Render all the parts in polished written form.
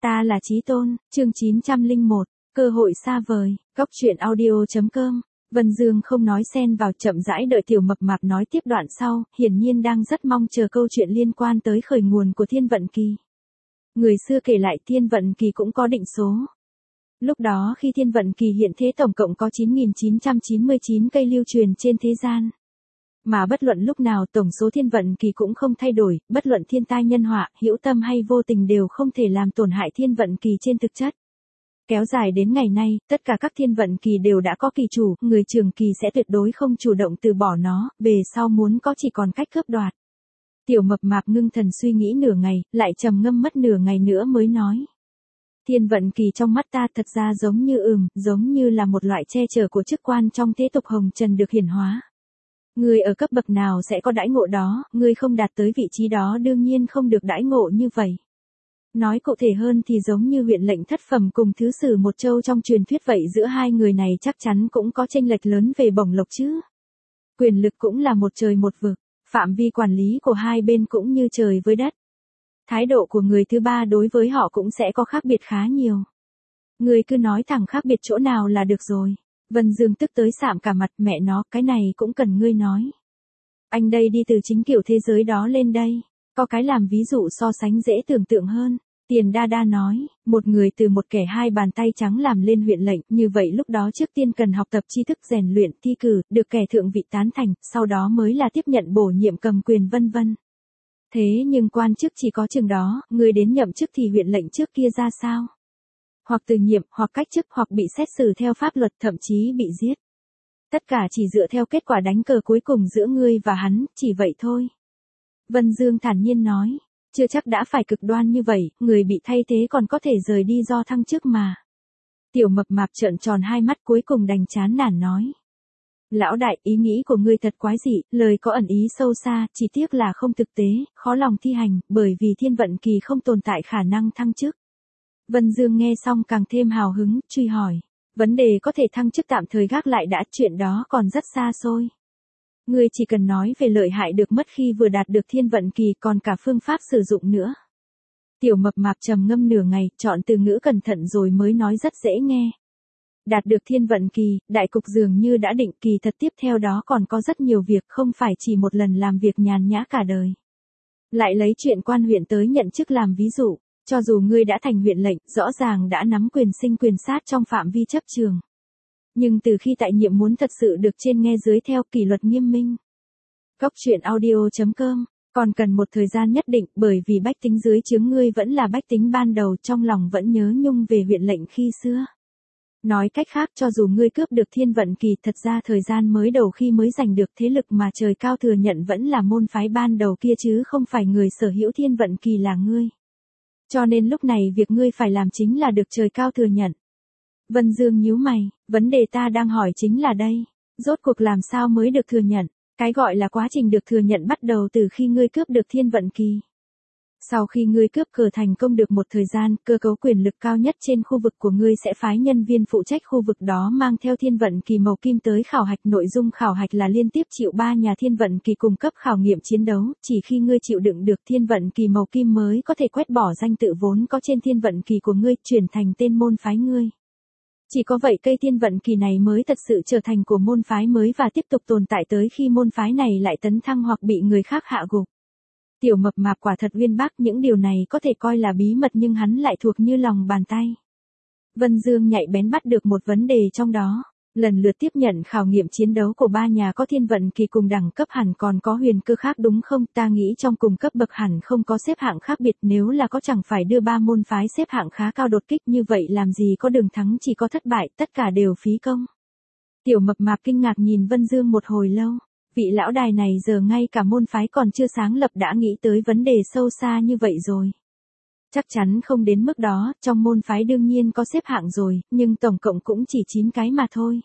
Ta là Chí Tôn, chương 901, cơ hội xa vời, góc truyện audio.com. Vân Dương không nói xen vào, chậm rãi đợi Tiểu Mập Mạp nói tiếp đoạn sau, hiển nhiên đang rất mong chờ câu chuyện liên quan tới khởi nguồn của Thiên Vận Kỳ. Người xưa kể lại Thiên Vận Kỳ cũng có định số. Lúc đó khi Thiên Vận Kỳ hiện thế tổng cộng có 9.999 cây lưu truyền trên thế gian. Mà bất luận lúc nào tổng số Thiên Vận Kỳ cũng không thay đổi, bất luận thiên tai nhân họa, hữu tâm hay vô tình đều không thể làm tổn hại Thiên Vận Kỳ trên thực chất. Kéo dài đến ngày nay, tất cả các Thiên Vận Kỳ đều đã có kỳ chủ, người trường kỳ sẽ tuyệt đối không chủ động từ bỏ nó, về sau muốn có chỉ còn cách cướp đoạt. Tiểu Mập Mạp ngưng thần suy nghĩ nửa ngày, lại trầm ngâm mất nửa ngày nữa mới nói. Thiên Vận Kỳ trong mắt ta thật ra giống như là một loại che chở của chức quan trong thế tục hồng trần được hiển hóa. Người ở cấp bậc nào sẽ có đãi ngộ đó, người không đạt tới vị trí đó đương nhiên không được đãi ngộ như vậy. Nói cụ thể hơn thì giống như huyện lệnh thất phẩm cùng thứ sử một châu trong truyền thuyết vậy, giữa hai người này chắc chắn cũng có chênh lệch lớn về bổng lộc chứ. Quyền lực cũng là một trời một vực, phạm vi quản lý của hai bên cũng như trời với đất. Thái độ của người thứ ba đối với họ cũng sẽ có khác biệt khá nhiều. Người cứ nói thẳng khác biệt chỗ nào là được rồi. Vân Dương tức tới sạm cả mặt, mẹ nó, cái này cũng cần ngươi nói. Anh đây đi từ chính kiểu thế giới đó lên đây. Có cái làm ví dụ so sánh dễ tưởng tượng hơn. Tiền Đa Đa nói, một người từ một kẻ hai bàn tay trắng làm lên huyện lệnh, như vậy lúc đó trước tiên cần học tập tri thức rèn luyện, thi cử, được kẻ thượng vị tán thành, sau đó mới là tiếp nhận bổ nhiệm cầm quyền vân vân. Thế nhưng quan chức chỉ có chừng đó, người đến nhậm chức thì huyện lệnh trước kia ra sao? Hoặc từ nhiệm, hoặc cách chức, hoặc bị xét xử theo pháp luật, thậm chí bị giết. Tất cả chỉ dựa theo kết quả đánh cờ cuối cùng giữa ngươi và hắn, chỉ vậy thôi. Vân Dương thản nhiên nói, chưa chắc đã phải cực đoan như vậy, người bị thay thế còn có thể rời đi do thăng chức mà. Tiểu Mập Mạp trợn tròn hai mắt cuối cùng đành chán nản nói. Lão đại, ý nghĩ của ngươi thật quái dị, lời có ẩn ý sâu xa, chỉ tiếc là không thực tế, khó lòng thi hành, bởi vì Thiên Vận Kỳ không tồn tại khả năng thăng chức. Vân Dương nghe xong càng thêm hào hứng, truy hỏi. Vấn đề có thể thăng chức tạm thời gác lại đã, chuyện đó còn rất xa xôi. Ngươi chỉ cần nói về lợi hại được mất khi vừa đạt được Thiên Vận Kỳ, còn cả phương pháp sử dụng nữa. Tiểu Mập Mạp trầm ngâm nửa ngày, chọn từ ngữ cẩn thận rồi mới nói rất dễ nghe. Đạt được Thiên Vận Kỳ, đại cục dường như đã định, kỳ thật tiếp theo đó còn có rất nhiều việc, không phải chỉ một lần làm việc nhàn nhã cả đời. Lại lấy chuyện quan huyện tới nhận chức làm ví dụ, cho dù ngươi đã thành huyện lệnh, rõ ràng đã nắm quyền sinh quyền sát trong phạm vi chấp trường. Nhưng từ khi tại nhiệm muốn thật sự được trên nghe dưới theo kỷ luật nghiêm minh. Góc truyện audio.com, còn cần một thời gian nhất định, bởi vì bách tính dưới trướng ngươi vẫn là bách tính ban đầu, trong lòng vẫn nhớ nhung về huyện lệnh khi xưa. Nói cách khác, cho dù ngươi cướp được Thiên Vận Kỳ, thật ra thời gian mới đầu khi mới giành được thế lực mà trời cao thừa nhận vẫn là môn phái ban đầu kia chứ không phải người sở hữu Thiên Vận Kỳ là ngươi. Cho nên lúc này việc ngươi phải làm chính là được trời cao thừa nhận. Vân Dương nhíu mày, vấn đề ta đang hỏi chính là đây. Rốt cuộc làm sao mới được thừa nhận? Cái gọi là quá trình được thừa nhận bắt đầu từ khi ngươi cướp được Thiên Vận Kỳ. Sau khi ngươi cướp cờ thành công được một thời gian, cơ cấu quyền lực cao nhất trên khu vực của ngươi sẽ phái nhân viên phụ trách khu vực đó mang theo Thiên Vận Kỳ màu kim tới khảo hạch. Nội dung khảo hạch là liên tiếp chịu 3 nhà Thiên Vận Kỳ cung cấp khảo nghiệm chiến đấu, chỉ khi ngươi chịu đựng được Thiên Vận Kỳ màu kim mới có thể quét bỏ danh tự vốn có trên Thiên Vận Kỳ của ngươi, chuyển thành tên môn phái ngươi. Chỉ có vậy cây Thiên Vận Kỳ này mới thật sự trở thành của môn phái mới và tiếp tục tồn tại tới khi môn phái này lại tấn thăng hoặc bị người khác hạ gục. Tiểu Mập Mạp quả thật uyên bác, những điều này có thể coi là bí mật nhưng hắn lại thuộc như lòng bàn tay. Vân Dương nhạy bén bắt được một vấn đề trong đó. Lần lượt tiếp nhận khảo nghiệm chiến đấu của 3 nhà có Thiên Vận Kỳ cùng đẳng cấp hẳn còn có huyền cơ khác đúng không? Ta nghĩ trong cùng cấp bậc hẳn không có xếp hạng khác biệt, nếu là có chẳng phải đưa 3 môn phái xếp hạng khá cao đột kích như vậy làm gì có đường thắng, chỉ có thất bại, tất cả đều phí công. Tiểu Mập Mạp kinh ngạc nhìn Vân Dương một hồi lâu. Vị lão đài này giờ ngay cả môn phái còn chưa sáng lập đã nghĩ tới vấn đề sâu xa như vậy rồi. Chắc chắn không đến mức đó, trong môn phái đương nhiên có xếp hạng rồi, nhưng tổng cộng cũng chỉ 9 cái mà thôi.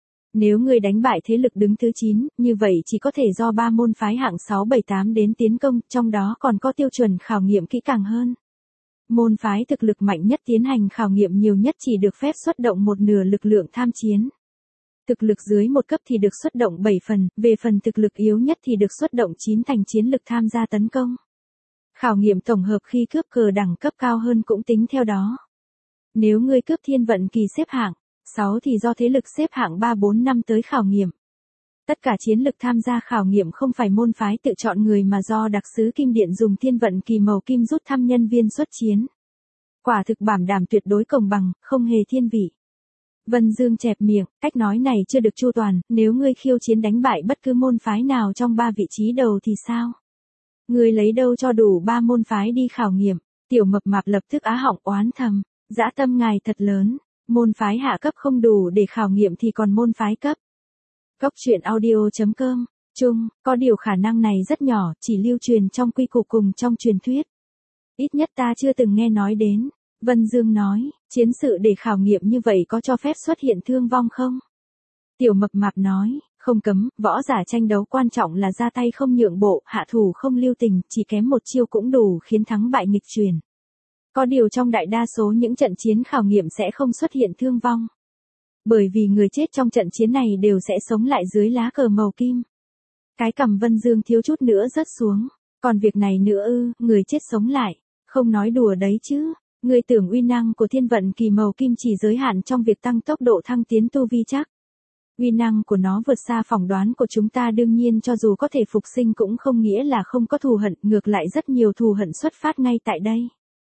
Nếu người đánh bại thế lực đứng thứ 9, như vậy chỉ có thể do 3 môn phái hạng 6, 7, 8 đến tiến công, trong đó còn có tiêu chuẩn khảo nghiệm kỹ càng hơn. Môn phái thực lực mạnh nhất tiến hành khảo nghiệm nhiều nhất chỉ được phép xuất động một nửa lực lượng tham chiến. Thực lực dưới một cấp thì được xuất động 7 phần, về phần thực lực yếu nhất thì được xuất động 9 thành chiến lực tham gia tấn công. Khảo nghiệm tổng hợp khi cướp cờ đẳng cấp cao hơn cũng tính theo đó. Nếu ngươi cướp thiên vận kỳ xếp hạng 6 thì do thế lực xếp hạng 3 4 5 tới khảo nghiệm. Tất cả chiến lực tham gia khảo nghiệm không phải môn phái tự chọn người mà do đặc sứ Kim Điện dùng thiên vận kỳ màu kim rút thăm nhân viên xuất chiến. Quả thực bảo đảm tuyệt đối công bằng, không hề thiên vị. Vân Dương chẹp miệng, cách nói này chưa được chu toàn, nếu ngươi khiêu chiến đánh bại bất cứ môn phái nào trong 3 vị trí đầu thì sao? Ngươi lấy đâu cho đủ 3 môn phái đi khảo nghiệm? Tiểu Mập Mạp lập tức á họng oán thầm, dã tâm ngài thật lớn, môn phái hạ cấp không đủ để khảo nghiệm thì còn môn phái cấp. Góc truyện audio.com, chung, có điều khả năng này rất nhỏ, chỉ lưu truyền trong quy củ cùng trong truyền thuyết. Ít nhất ta chưa từng nghe nói đến. Vân Dương nói, chiến sự để khảo nghiệm như vậy có cho phép xuất hiện thương vong không? Tiểu Mập Mạp nói, không cấm, võ giả tranh đấu quan trọng là ra tay không nhượng bộ, hạ thủ không lưu tình, chỉ kém một chiêu cũng đủ khiến thắng bại nghịch chuyển. Có điều trong đại đa số những trận chiến khảo nghiệm sẽ không xuất hiện thương vong. Bởi vì người chết trong trận chiến này đều sẽ sống lại dưới lá cờ màu kim. Cái cằm Vân Dương thiếu chút nữa rớt xuống. Còn việc này nữa ư, người chết sống lại. Không nói đùa đấy chứ. Người tưởng uy năng của thiên vận kỳ màu kim chỉ giới hạn trong việc tăng tốc độ thăng tiến tu vi chắc. Uy năng của nó vượt xa phỏng đoán của chúng ta, đương nhiên cho dù có thể phục sinh cũng không nghĩa là không có thù hận, ngược lại rất nhiều thù hận xuất phát ngay tại đây.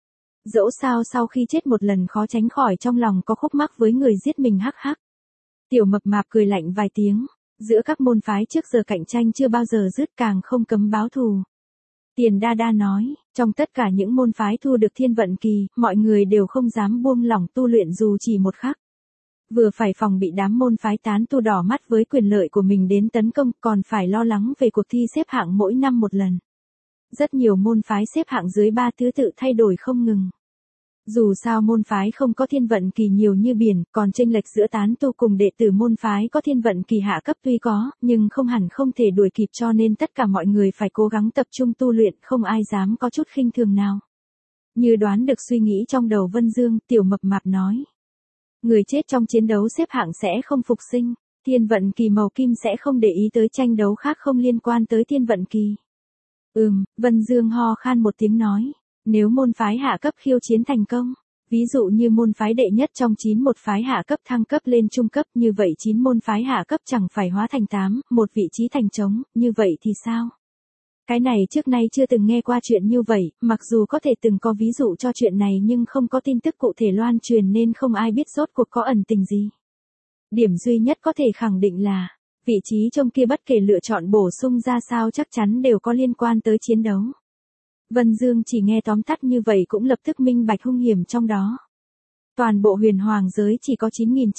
Dẫu sao sau khi chết một lần khó tránh khỏi trong lòng có khúc mắc với người giết mình hắc hắc. Tiểu Mập Mạp cười lạnh vài tiếng, giữa các môn phái trước giờ cạnh tranh chưa bao giờ dứt, càng không cấm báo thù. Tiền Đa Đa nói, trong tất cả những môn phái thu được thiên vận kỳ, mọi người đều không dám buông lỏng tu luyện dù chỉ một khắc. Vừa phải phòng bị đám môn phái tán tu đỏ mắt với quyền lợi của mình đến tấn công, còn phải lo lắng về cuộc thi xếp hạng mỗi năm một lần. Rất nhiều môn phái xếp hạng dưới 3 thứ tự thay đổi không ngừng. Dù sao môn phái không có thiên vận kỳ nhiều như biển, còn chênh lệch giữa tán tu cùng đệ tử môn phái có thiên vận kỳ hạ cấp tuy có, nhưng không hẳn không thể đuổi kịp, cho nên tất cả mọi người phải cố gắng tập trung tu luyện, không ai dám có chút khinh thường nào. Như đoán được suy nghĩ trong đầu Vân Dương, Tiểu Mập Mạp nói. Người chết trong chiến đấu xếp hạng sẽ không phục sinh, thiên vận kỳ màu kim sẽ không để ý tới tranh đấu khác không liên quan tới thiên vận kỳ. Vân Dương ho khan một tiếng nói. Nếu môn phái hạ cấp khiêu chiến thành công, ví dụ như môn phái đệ nhất trong 9 một phái hạ cấp thăng cấp lên trung cấp, như vậy 9 môn phái hạ cấp chẳng phải hóa thành 8, một vị trí thành trống, như vậy thì sao? Cái này trước nay chưa từng nghe qua chuyện như vậy, mặc dù có thể từng có ví dụ cho chuyện này nhưng không có tin tức cụ thể loan truyền nên không ai biết rốt cuộc có ẩn tình gì. Điểm duy nhất có thể khẳng định là, vị trí trong kia bất kể lựa chọn bổ sung ra sao chắc chắn đều có liên quan tới chiến đấu. Vân Dương chỉ nghe tóm tắt như vậy cũng lập tức minh bạch hung hiểm trong đó. Toàn bộ huyền hoàng giới chỉ có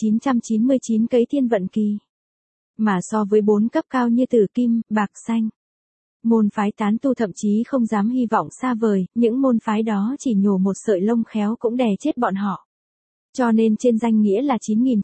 9.999 cấy thiên vận kỳ. Mà so với 4 cấp cao như tử kim, bạc xanh. Môn phái tán tu thậm chí không dám hy vọng xa vời, những môn phái đó chỉ nhổ một sợi lông khéo cũng đè chết bọn họ. Cho nên trên danh nghĩa là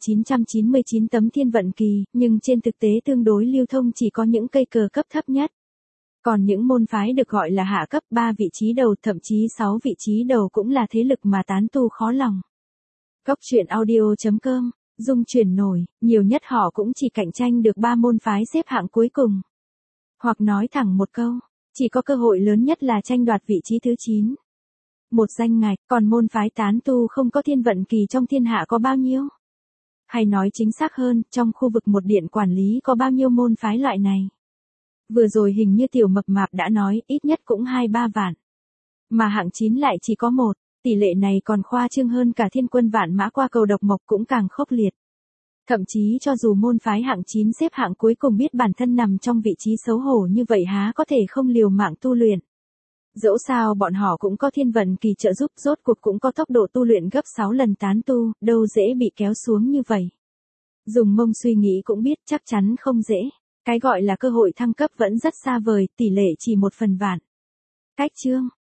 9.999 tấm thiên vận kỳ, nhưng trên thực tế tương đối lưu thông chỉ có những cây cờ cấp thấp nhất. Còn những môn phái được gọi là hạ cấp 3 vị trí đầu, thậm chí 6 vị trí đầu cũng là thế lực mà tán tu khó lòng. Góc truyện audio.com, dung chuyển nổi, nhiều nhất họ cũng chỉ cạnh tranh được 3 môn phái xếp hạng cuối cùng. Hoặc nói thẳng một câu, chỉ có cơ hội lớn nhất là tranh đoạt vị trí thứ 9. Một danh ngạch, còn môn phái tán tu không có thiên vận kỳ trong thiên hạ có bao nhiêu? Hay nói chính xác hơn, trong khu vực một điện quản lý có bao nhiêu môn phái loại này? Vừa rồi hình như Tiểu Mập Mạp đã nói, ít nhất cũng 2-3 vạn. Mà hạng 9 lại chỉ có 1, tỷ lệ này còn khoa trương hơn cả thiên quân vạn mã qua cầu độc mộc, cũng càng khốc liệt. Thậm chí cho dù môn phái hạng 9 xếp hạng cuối cùng biết bản thân nằm trong vị trí xấu hổ như vậy há có thể không liều mạng tu luyện. Dẫu sao bọn họ cũng có thiên vận kỳ trợ giúp, rốt cuộc cũng có tốc độ tu luyện gấp 6 lần tán tu, đâu dễ bị kéo xuống như vậy. Dùng mông suy nghĩ cũng biết chắc chắn không dễ. Cái gọi là cơ hội thăng cấp vẫn rất xa vời, tỷ lệ chỉ 1/1000. Cách chương